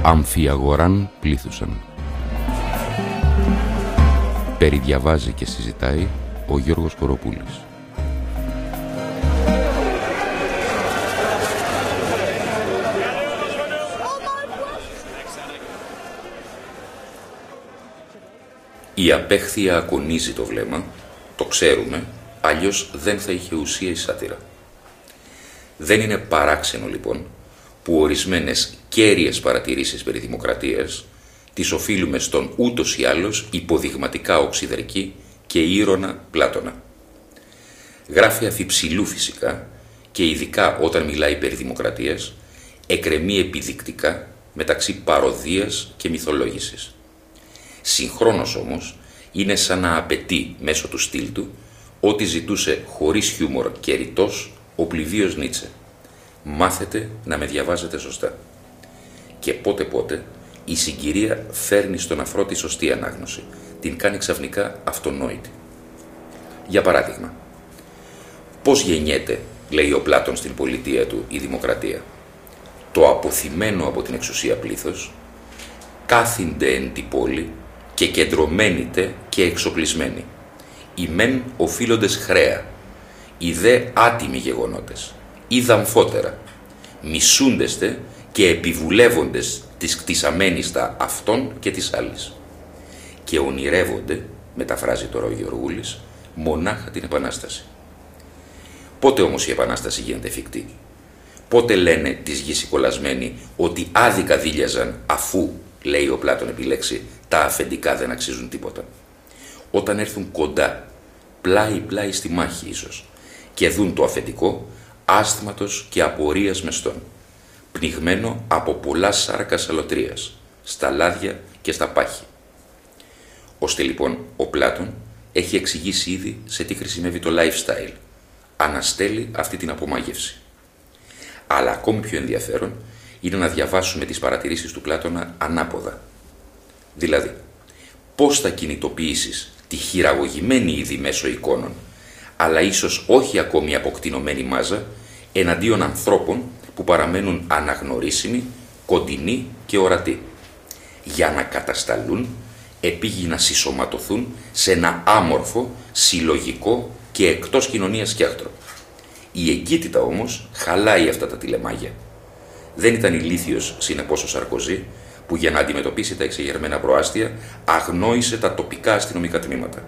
Αμφιαγοράν πλήθουσαν. Περιδιαβάζει και συζητάει ο Γιώργος Κοροπούλης. Η απέχθεια ακονίζει το βλέμμα, το ξέρουμε, αλλιώς δεν θα είχε ουσία η σάτυρα. Δεν είναι παράξενο λοιπόν που ορισμένες κέρυες παρατηρήσεις περί δημοκρατίας τις οφείλουμε στον ούτως ή άλλως υποδειγματικά οξυδερκή και ήρωνα Πλάτωνα. Γράφει αφιψηλού φυσικά και ειδικά όταν μιλάει περί δημοκρατίας εκκρεμεί επιδεικτικά μεταξύ παροδίας και μυθολόγησης. Συγχρόνως όμως είναι σαν να απαιτεί μέσω του στυλ του ό,τι ζητούσε χωρίς χιούμορ και ρητός ο πληβίος Νίτσε. Μάθετε να με διαβάζετε σωστά. Και πότε η συγκυρία φέρνει στον αφρό τη σωστή ανάγνωση, την κάνει ξαφνικά αυτονόητη. Για παράδειγμα, πώς γεννιέται, λέει ο Πλάτων στην πολιτεία του, η δημοκρατία? Το αποθυμένο από την εξουσία πλήθος κάθινται εν τη πόλη και κεντρωμένητε και εξοπλισμένοι. Οι μεν οφείλοντες χρέα, οι δε άτιμοι γεγονότες, ή δαμφότερα, μισούντεστε και επιβουλεύοντες της κτισαμένιστα αυτών και της άλλης. Και ονειρεύονται, μεταφράζει τώρα ο Γεωργούλης, μονάχα την Επανάσταση. Πότε όμως η Επανάσταση γίνεται εφικτή? Πότε λένε της γης οι κολλασμένοι ότι άδικα δίλιαζαν αφού, λέει ο Πλάτων επιλέξει, τα αφεντικά δεν αξίζουν τίποτα? Όταν έρθουν κοντά, πλάι-πλάι στη μάχη ίσως, και δουν το αφεντικό άσθματος και απορίας μεστών, πνιγμένο από πολλά σάρκα αλωτρίας, στα λάδια και στα πάχη. Ώστε λοιπόν ο Πλάτων έχει εξηγήσει ήδη σε τι χρησιμεύει το lifestyle. Αναστέλει αυτή την απομάγευση. Αλλά ακόμη πιο ενδιαφέρον είναι να διαβάσουμε τις παρατηρήσεις του Πλάτωνα ανάποδα. Δηλαδή, πώς θα κινητοποιήσεις τη χειραγωγημένη ήδη μέσω εικόνων, αλλά ίσως όχι ακόμη αποκτηνωμένη μάζα, εναντίον ανθρώπων που παραμένουν αναγνωρίσιμοι, κοντινοί και ορατοί, για να κατασταλούν, επίγει να συσσωματωθούν σε ένα άμορφο, συλλογικό και εκτός κοινωνίας σκιάχτρο. Η εγκύτητα όμως χαλάει αυτά τα τηλεμάγια. Δεν ήταν ηλίθιος συνεπώς ο Σαρκοζή, που για να αντιμετωπίσει τα εξεγερμένα προάστια αγνόησε τα τοπικά αστυνομικά τμήματα.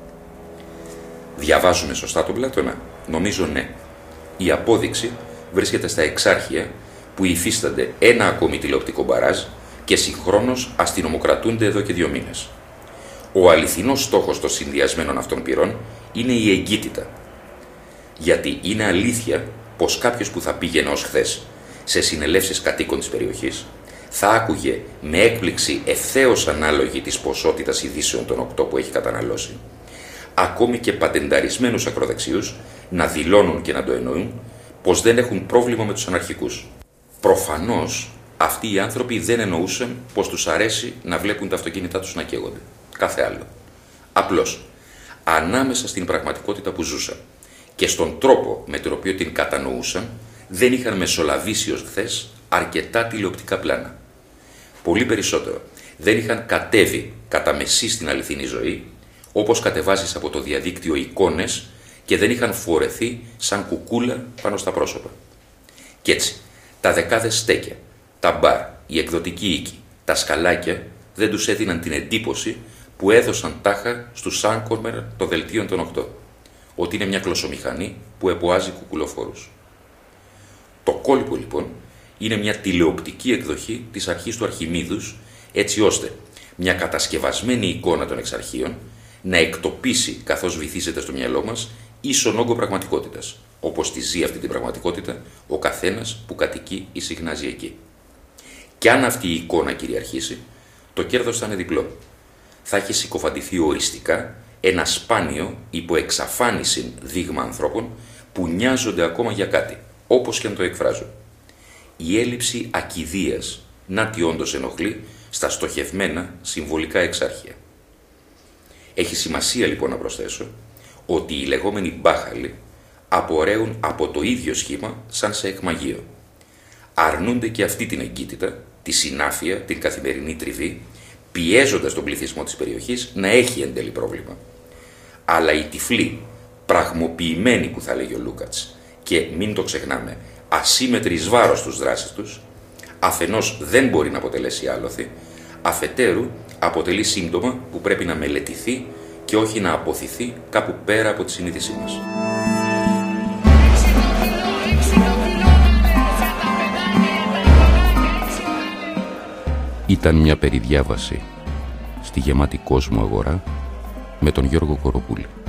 Διαβάζουμε σωστά τον Πλάτωνα? Νομίζω ναι. Η απόδειξη βρίσκεται στα Εξάρχεια, που υφίστανται ένα ακόμη τηλεοπτικό μπαράζ και συγχρόνως αστυνομοκρατούνται εδώ και 2 μήνες. Ο αληθινός στόχος των συνδυασμένων αυτών πυρών είναι η εγκύτητα. Γιατί είναι αλήθεια πως κάποιος που θα πήγαινε ως χθες σε συνελεύσεις κατοίκων της περιοχής θα άκουγε με έκπληξη ευθέως ανάλογη της ποσότητας ειδήσεων των 8 που έχει καταναλώσει, ακόμη και πατενταρισμένους ακροδεξιούς να δηλώνουν και να το εννοούν πως δεν έχουν πρόβλημα με τους αναρχικούς. Προφανώς αυτοί οι άνθρωποι δεν εννοούσαν πως τους αρέσει να βλέπουν τα αυτοκίνητά τους να καίγονται. Κάθε άλλο. Απλώς, ανάμεσα στην πραγματικότητα που ζούσαν και στον τρόπο με τον οποίο την κατανοούσαν, δεν είχαν μεσολαβήσει ως χθες αρκετά τηλεοπτικά πλάνα. Πολύ περισσότερο, δεν είχαν κατέβει κατά μεσή στην αληθινή ζωή, όπως κατεβάζεις από το διαδίκτυο εικόνες, και δεν είχαν φορεθεί σαν κουκούλα πάνω στα πρόσωπα. Κι έτσι, τα δεκάδες στέκια, τα μπαρ, η εκδοτική οίκη, τα σκαλάκια δεν τους έδιναν την εντύπωση που έδωσαν τάχα στους Άνκορμερ των δελτίων των 8, ότι είναι μια κλωσομηχανή που εποάζει κουκουλοφόρους. Το κόλπο λοιπόν είναι μια τηλεοπτική εκδοχή της αρχής του Αρχιμίδους, έτσι ώστε μια κατασκευασμένη εικόνα των εξαρχείων να εκτοπίσει, καθώς βυθίζεται στο μυαλό μας, ίσον όγκο πραγματικότητας, όπως τη ζει αυτή την πραγματικότητα ο καθένας που κατοικεί ή συχνάζει εκεί. Κι αν αυτή η εικόνα κυριαρχήσει, το κέρδος θα είναι διπλό. Θα έχει συκοφαντηθεί οριστικά ένα σπάνιο υποεξαφάνιση δείγμα ανθρώπων που νοιάζονται ακόμα για κάτι, όπως και αν το εκφράζουν. Η έλλειψη ακιδείας, να τι όντως ενοχλεί στα στοχευμένα συμβολικά εξάρχεια. Έχει σημασία λοιπόν να προσθέσω ότι οι λεγόμενοι μπάχαλοι απορρέουν από το ίδιο σχήμα σαν σε εκμαγείο. Αρνούνται και αυτή την εγκύτητα τη συνάφεια, την καθημερινή τριβή, πιέζοντας τον πληθυσμό της περιοχής να έχει εν τέλει πρόβλημα. Αλλά οι τυφλοί, πραγμοποιημένοι που θα λέγει ο Λούκατς, και μην το ξεχνάμε, ασύμμετροι εις βάρος τους δράσεις τους, αφενός δεν μπορεί να αποτελέσει άλοθη, αφετέρου αποτελεί σύμπτωμα που πρέπει να μελετηθεί και όχι να αποθηθεί κάπου πέρα από τη συνείδησή μας. Ήταν μια περιδιάβαση στη γεμάτη κόσμο αγορά με τον Γιώργο Κοροπούλη.